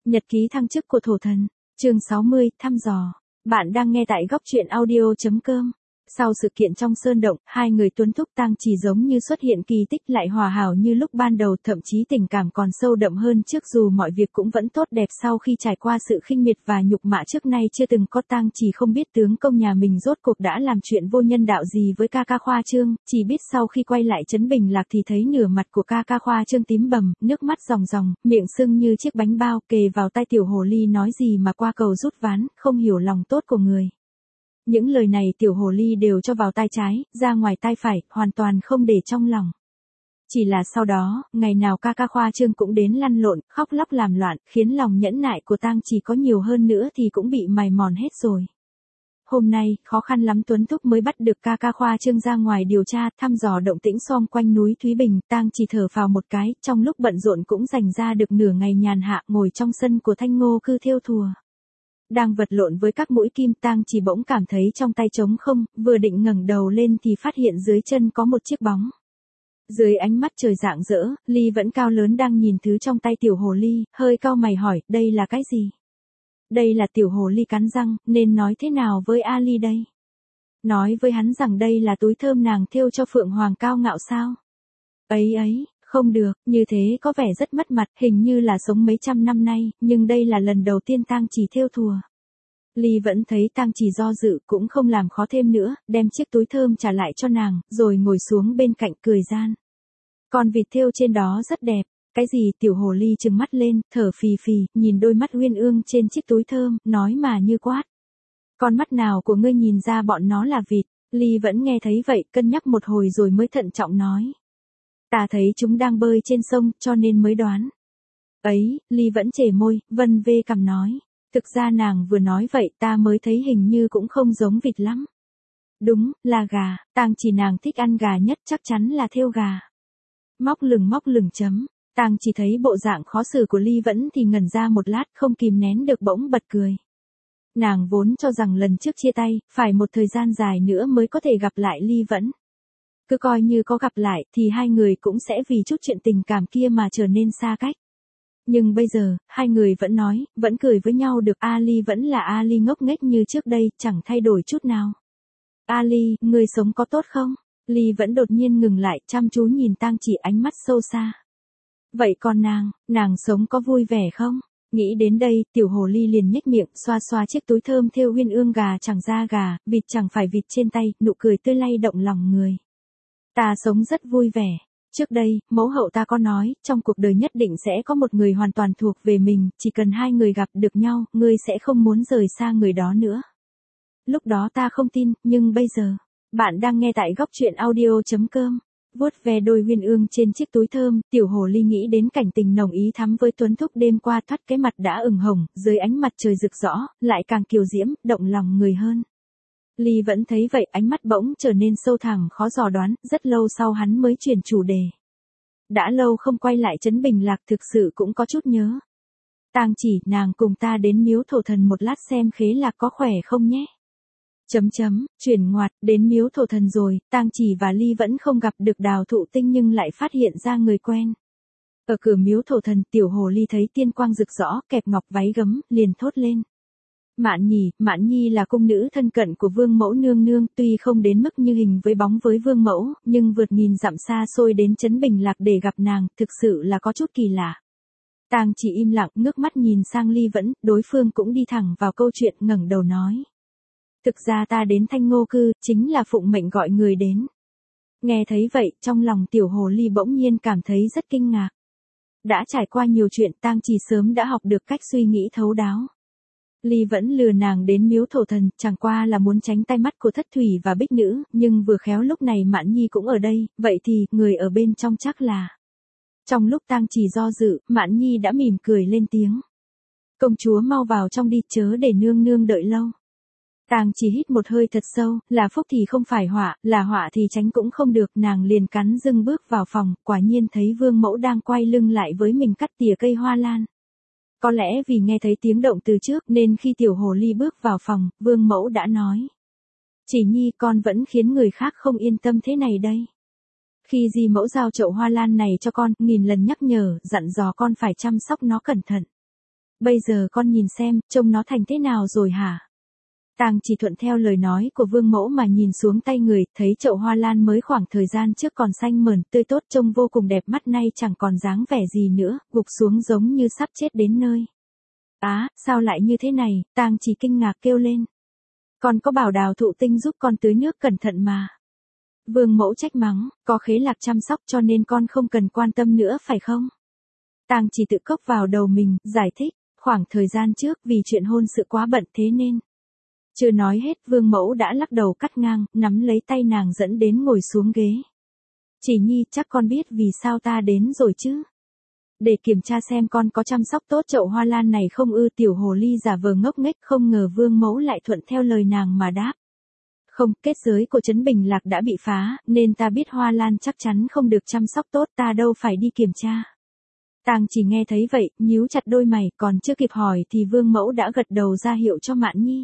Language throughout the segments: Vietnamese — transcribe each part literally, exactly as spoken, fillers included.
Nhật ký thăng chức của thổ thần, chương sáu mươi, thăm dò. Bạn đang nghe tại góc truyện audio chấm com. Sau sự kiện trong sơn động, hai người Tuấn Thúc Tang chỉ giống như xuất hiện kỳ tích, lại hòa hảo như lúc ban đầu, thậm chí tình cảm còn sâu đậm hơn trước, dù mọi việc cũng vẫn tốt đẹp sau khi trải qua sự khinh miệt và nhục mạ trước nay chưa từng có. Tang chỉ không biết tướng công nhà mình rốt cuộc đã làm chuyện vô nhân đạo gì với ca ca Khoa Trương, chỉ biết sau khi quay lại Trấn Bình Lạc thì thấy nửa mặt của ca ca Khoa Trương tím bầm, nước mắt ròng ròng, miệng sưng như chiếc bánh bao, kề vào tai tiểu hồ ly nói gì mà qua cầu rút ván, không hiểu lòng tốt của người. Những lời này tiểu hồ ly đều cho vào tai trái, ra ngoài tai phải, hoàn toàn không để trong lòng. Chỉ là sau đó, ngày nào ca ca Khoa Trương cũng đến lăn lộn, khóc lóc làm loạn, khiến lòng nhẫn nại của Tang chỉ có nhiều hơn nữa thì cũng bị mài mòn hết rồi. Hôm nay, khó khăn lắm Tuấn Thúc mới bắt được ca ca Khoa Trương ra ngoài điều tra, thăm dò động tĩnh xung quanh núi Thúy Bình. Tang chỉ thở phào một cái, trong lúc bận rộn cũng dành ra được nửa ngày nhàn hạ, ngồi trong sân của Thanh Ngô Cư thêu thùa. Đang vật lộn với các mũi kim, Tang chỉ bỗng cảm thấy trong tay trống không, vừa định ngẩng đầu lên thì phát hiện dưới chân có một chiếc bóng. Dưới ánh mắt trời rạng rỡ, Ly vẫn cao lớn đang nhìn thứ trong tay tiểu hồ ly, hơi cau mày hỏi, đây là cái gì? Đây là tiểu hồ ly cắn răng, nên nói thế nào với Ali đây? Nói với hắn rằng đây là túi thơm nàng thêu cho Phượng Hoàng cao ngạo sao? Ấy ấy, không được, như thế có vẻ rất mất mặt, hình như là sống mấy trăm năm nay, nhưng đây là lần đầu tiên Tang chỉ thêu thùa. Ly vẫn thấy Tang chỉ do dự, cũng không làm khó thêm nữa, đem chiếc túi thơm trả lại cho nàng, rồi ngồi xuống bên cạnh cười gian. Con vịt thêu trên đó rất đẹp. Cái gì? Tiểu hồ ly trừng mắt lên, thở phì phì, nhìn đôi mắt uyên ương trên chiếc túi thơm, nói mà như quát. Con mắt nào của ngươi nhìn ra bọn nó là vịt? Ly vẫn nghe thấy vậy, cân nhắc một hồi rồi mới thận trọng nói. Ta thấy chúng đang bơi trên sông, cho nên mới đoán. Ấy, Ly vẫn chề môi, vân vê cằm nói. Thực ra nàng vừa nói vậy, ta mới thấy hình như cũng không giống vịt lắm. Đúng, là gà, Tang chỉ nàng thích ăn gà nhất, chắc chắn là thêu gà. Móc lửng móc lửng chấm. Tang chỉ thấy bộ dạng khó xử của Ly vẫn thì ngẩn ra một lát, không kìm nén được bỗng bật cười. Nàng vốn cho rằng lần trước chia tay, phải một thời gian dài nữa mới có thể gặp lại Ly vẫn. Cứ coi như có gặp lại, thì hai người cũng sẽ vì chút chuyện tình cảm kia mà trở nên xa cách. Nhưng bây giờ, hai người vẫn nói, vẫn cười với nhau được. Ali vẫn là Ali ngốc nghếch như trước đây, chẳng thay đổi chút nào. Ali, người sống có tốt không? Ly vẫn đột nhiên ngừng lại, chăm chú nhìn Tang chỉ, ánh mắt sâu xa. Vậy còn nàng, nàng sống có vui vẻ không? Nghĩ đến đây, tiểu hồ ly liền nhếch miệng, xoa xoa chiếc túi thơm thêu uyên ương, gà chẳng ra gà, vịt chẳng phải vịt trên tay, nụ cười tươi lay động lòng người. Ta sống rất vui vẻ. Trước đây, mẫu hậu ta có nói, trong cuộc đời nhất định sẽ có một người hoàn toàn thuộc về mình, chỉ cần hai người gặp được nhau, ngươi sẽ không muốn rời xa người đó nữa. Lúc đó ta không tin, nhưng bây giờ, bạn đang nghe tại góc truyện audio chấm com. Vuốt ve đôi uyên ương trên chiếc túi thơm, tiểu hồ ly nghĩ đến cảnh tình nồng ý thắm với Tuấn Thúc đêm qua, thoát cái mặt đã ửng hồng, dưới ánh mặt trời rực rõ, lại càng kiều diễm, động lòng người hơn. Ly vẫn thấy vậy, ánh mắt bỗng trở nên sâu thẳm khó dò đoán, rất lâu sau hắn mới chuyển chủ đề. Đã lâu không quay lại Trấn Bình Lạc, thực sự cũng có chút nhớ. Tang chỉ, nàng cùng ta đến miếu thổ thần một lát xem Khế Lạc có khỏe không nhé. Chấm chấm, chuyển ngoặt, đến miếu thổ thần rồi, Tang chỉ và Ly vẫn không gặp được Đào Thụ Tinh nhưng lại phát hiện ra người quen. Ở cửa miếu thổ thần, tiểu hồ ly thấy tiên quang rực rõ, kẹp ngọc váy gấm, liền thốt lên. Mạn Nhì, Mạn Nhi là cung nữ thân cận của Vương Mẫu nương nương, tuy không đến mức như hình với bóng với Vương Mẫu, nhưng vượt nghìn dặm xa xôi đến Trấn Bình Lạc để gặp nàng, thực sự là có chút kỳ lạ. Tang chỉ im lặng, ngước mắt nhìn sang Ly vẫn, đối phương cũng đi thẳng vào câu chuyện, ngẩng đầu nói. Thực ra ta đến Thanh Ngô Cư, chính là phụng mệnh gọi người đến. Nghe thấy vậy, trong lòng tiểu hồ ly bỗng nhiên cảm thấy rất kinh ngạc. Đã trải qua nhiều chuyện, Tang chỉ sớm đã học được cách suy nghĩ thấu đáo. Ly vẫn lừa nàng đến miếu thổ thần, chẳng qua là muốn tránh tay mắt của Thất Thủy và Bích Nữ, nhưng vừa khéo lúc này Mạn Nhi cũng ở đây, vậy thì, người ở bên trong chắc là. Trong lúc Tang chỉ do dự, Mạn Nhi đã mỉm cười lên tiếng. Công chúa mau vào trong đi, chớ để nương nương đợi lâu. Tang chỉ hít một hơi thật sâu, là phúc thì không phải họa, là họa thì tránh cũng không được, nàng liền cắn răng bước vào phòng, quả nhiên thấy Vương Mẫu đang quay lưng lại với mình cắt tỉa cây hoa lan. Có lẽ vì nghe thấy tiếng động từ trước nên khi tiểu hồ ly bước vào phòng, Vương Mẫu đã nói. Chỉ Nhi, con vẫn khiến người khác không yên tâm thế này đây. Khi Di Mẫu giao chậu hoa lan này cho con, nghìn lần nhắc nhở, dặn dò con phải chăm sóc nó cẩn thận. Bây giờ con nhìn xem, trông nó thành thế nào rồi hả? Tang chỉ thuận theo lời nói của Vương mẫu mà nhìn xuống tay người, thấy chậu hoa lan mới khoảng thời gian trước còn xanh mởn, tươi tốt trông vô cùng đẹp mắt nay chẳng còn dáng vẻ gì nữa, gục xuống giống như sắp chết đến nơi. Á, sao lại như thế này, Tang chỉ kinh ngạc kêu lên. Con có bảo Đào Thụ Tinh giúp con tưới nước cẩn thận mà. Vương mẫu trách mắng, có Khế Lạc chăm sóc cho nên con không cần quan tâm nữa phải không? Tang chỉ tự cốc vào đầu mình, giải thích, khoảng thời gian trước vì chuyện hôn sự quá bận thế nên. Chưa nói hết, Vương mẫu đã lắc đầu cắt ngang, nắm lấy tay nàng dẫn đến ngồi xuống ghế. Chỉ Nhi, chắc con biết vì sao ta đến rồi chứ? Để kiểm tra xem con có chăm sóc tốt chậu hoa lan này không ư? Tiểu hồ ly giả vờ ngốc nghếch, không ngờ Vương mẫu lại thuận theo lời nàng mà đáp. Không, kết giới của Trấn Bình Lạc đã bị phá, nên ta biết hoa lan chắc chắn không được chăm sóc tốt, ta đâu phải đi kiểm tra. Tang chỉ nghe thấy vậy, nhíu chặt đôi mày, còn chưa kịp hỏi thì Vương mẫu đã gật đầu ra hiệu cho Mạn Nhi.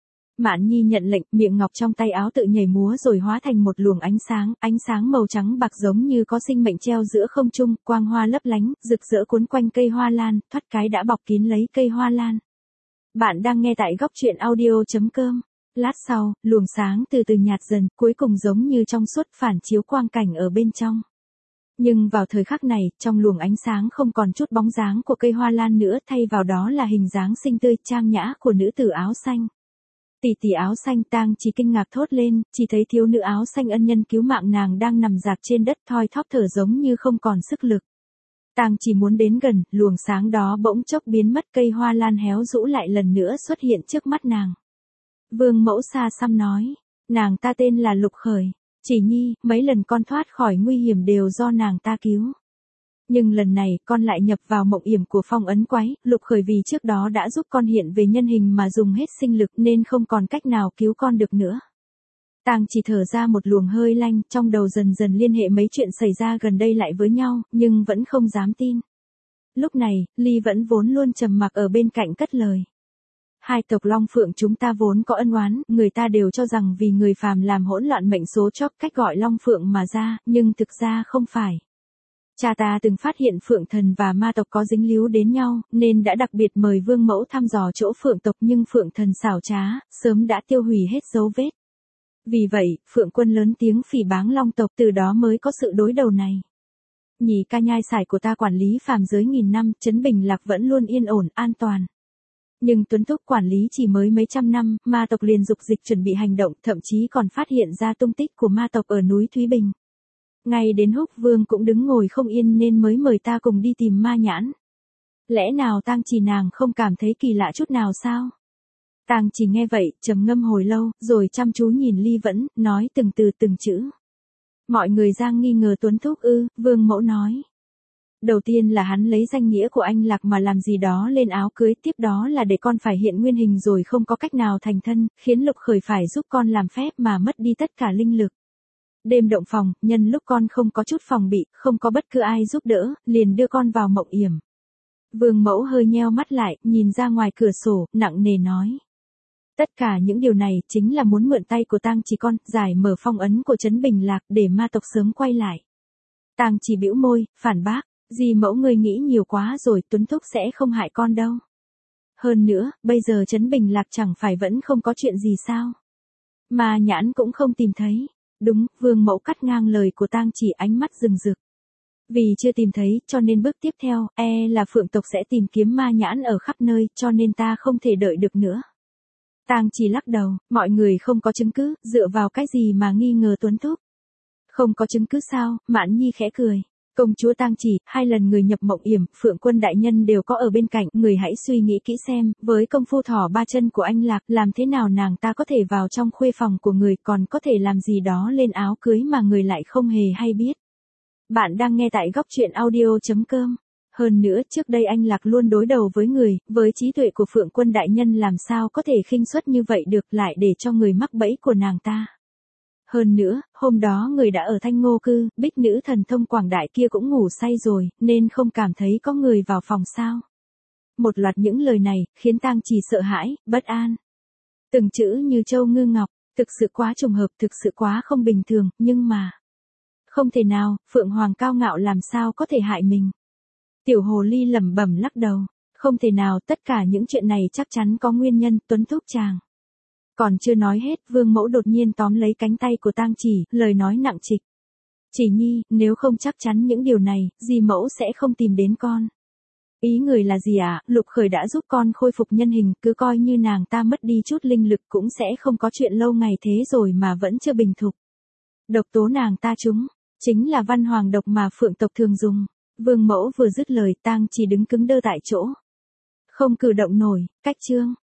Mạn Nhi nhận lệnh, miệng ngọc trong tay áo tự nhảy múa rồi hóa thành một luồng ánh sáng, ánh sáng màu trắng bạc giống như có sinh mệnh treo giữa không trung, quang hoa lấp lánh, rực rỡ cuốn quanh cây hoa lan, thoát cái đã bọc kín lấy cây hoa lan. Bạn đang nghe tại góc truyện audio chấm com. Lát sau, luồng sáng từ từ nhạt dần, cuối cùng giống như trong suốt phản chiếu quang cảnh ở bên trong. Nhưng vào thời khắc này, trong luồng ánh sáng không còn chút bóng dáng của cây hoa lan nữa, thay vào đó là hình dáng xinh tươi trang nhã của nữ tử áo xanh. Tỷ tỷ áo xanh. Tang chỉ kinh ngạc thốt lên, chỉ thấy thiếu nữ áo xanh ân nhân cứu mạng nàng đang nằm rạp trên đất thoi thóp thở giống như không còn sức lực. Tang chỉ muốn đến gần, luồng sáng đó bỗng chốc biến mất, cây hoa lan héo rũ lại lần nữa xuất hiện trước mắt nàng. Vương mẫu xa xăm nói, nàng ta tên là Lục Khởi. Chỉ Nhi, mấy lần con thoát khỏi nguy hiểm đều do nàng ta cứu. Nhưng lần này, con lại nhập vào mộng yểm của phong ấn quái, Lục Khởi vì trước đó đã giúp con hiện về nhân hình mà dùng hết sinh lực nên không còn cách nào cứu con được nữa. Tang chỉ thở ra một luồng hơi lanh, trong đầu dần dần liên hệ mấy chuyện xảy ra gần đây lại với nhau, nhưng vẫn không dám tin. Lúc này, Ly vẫn vốn luôn trầm mặc ở bên cạnh cất lời. Hai tộc Long Phượng chúng ta vốn có ân oán, người ta đều cho rằng vì người phàm làm hỗn loạn mệnh số chóp cách gọi Long Phượng mà ra, nhưng thực ra không phải. Cha ta từng phát hiện Phượng Thần và ma tộc có dính líu đến nhau, nên đã đặc biệt mời Vương mẫu thăm dò chỗ Phượng tộc, nhưng Phượng Thần xảo trá, sớm đã tiêu hủy hết dấu vết. Vì vậy, Phượng Quân lớn tiếng phỉ báng Long tộc, từ đó mới có sự đối đầu này. Nhị ca nhai sải của ta quản lý phàm giới nghìn năm, Trấn Bình Lạc vẫn luôn yên ổn, an toàn. Nhưng Tuấn Thúc quản lý chỉ mới mấy trăm năm, ma tộc liền dục dịch chuẩn bị hành động, thậm chí còn phát hiện ra tung tích của ma tộc ở núi Thúy Bình. Ngay đến Húc Vương cũng đứng ngồi không yên nên mới mời ta cùng đi tìm ma nhãn. Lẽ nào Tang chỉ nàng không cảm thấy kỳ lạ chút nào sao? Tang chỉ nghe vậy, trầm ngâm hồi lâu, rồi chăm chú nhìn Ly Vẫn, nói từng từ từng chữ. Mọi người giang nghi ngờ Tuấn Thúc ư? Vương mẫu nói. Đầu tiên là hắn lấy danh nghĩa của anh Lạc mà làm gì đó lên áo cưới, tiếp đó là để con phải hiện nguyên hình rồi không có cách nào thành thân, khiến Lục Khởi phải giúp con làm phép mà mất đi tất cả linh lực. Đêm động phòng, nhân lúc con không có chút phòng bị, không có bất cứ ai giúp đỡ, liền đưa con vào mộng yểm. Vương mẫu hơi nheo mắt lại, nhìn ra ngoài cửa sổ, nặng nề nói. Tất cả những điều này chính là muốn mượn tay của Tang chỉ con, giải mở phong ấn của Trấn Bình Lạc để ma tộc sớm quay lại. Tang chỉ bĩu môi, phản bác, dì mẫu người nghĩ nhiều quá rồi, Tuấn Thúc sẽ không hại con đâu. Hơn nữa, bây giờ Trấn Bình Lạc chẳng phải vẫn không có chuyện gì sao? Ma nhãn cũng không tìm thấy. Đúng, Vương mẫu cắt ngang lời của Tang chỉ, ánh mắt rừng rực. Vì chưa tìm thấy, cho nên bước tiếp theo, e là Phượng tộc sẽ tìm kiếm ma nhãn ở khắp nơi, cho nên ta không thể đợi được nữa. Tang chỉ lắc đầu, mọi người không có chứng cứ, dựa vào cái gì mà nghi ngờ Tuấn Thúc? Không có chứng cứ sao? Mạn Nhi khẽ cười. Công chúa Tang chỉ, hai lần người nhập mộng yểm, Phượng Quân đại nhân đều có ở bên cạnh, người hãy suy nghĩ kỹ xem, với công phu thỏ ba chân của anh Lạc, làm thế nào nàng ta có thể vào trong khuê phòng của người, còn có thể làm gì đó lên áo cưới mà người lại không hề hay biết. Bạn đang nghe tại góc truyện audio chấm com. Hơn nữa, trước đây anh Lạc luôn đối đầu với người, với trí tuệ của Phượng Quân đại nhân làm sao có thể khinh suất như vậy được, lại để cho người mắc bẫy của nàng ta. Hơn nữa, hôm đó người đã ở Thanh Ngô Cư, Bích nữ thần thông quảng đại kia cũng ngủ say rồi, nên không cảm thấy có người vào phòng sao. Một loạt những lời này, khiến Tang chỉ sợ hãi, bất an. Từng chữ như châu ngư ngọc, thực sự quá trùng hợp, thực sự quá không bình thường, nhưng mà... Không thể nào, Phượng Hoàng cao ngạo làm sao có thể hại mình. Tiểu hồ ly lẩm bẩm lắc đầu. Không thể nào, tất cả những chuyện này chắc chắn có nguyên nhân, Tuấn thúc chàng. Còn chưa nói hết, Vương Mẫu đột nhiên tóm lấy cánh tay của Tang Chỉ, lời nói nặng trịch. Chỉ nhi, nếu không chắc chắn những điều này, dì mẫu sẽ không tìm đến con. Ý người là gì ạ? À? Lục Khởi đã giúp con khôi phục nhân hình, cứ coi như nàng ta mất đi chút linh lực cũng sẽ không có chuyện lâu ngày thế rồi mà vẫn chưa bình thục. Độc tố nàng ta trúng, chính là văn hoàng độc mà phượng tộc thường dùng. Vương Mẫu vừa dứt lời, Tang Chỉ đứng cứng đơ tại chỗ. Không cử động nổi, cách trương.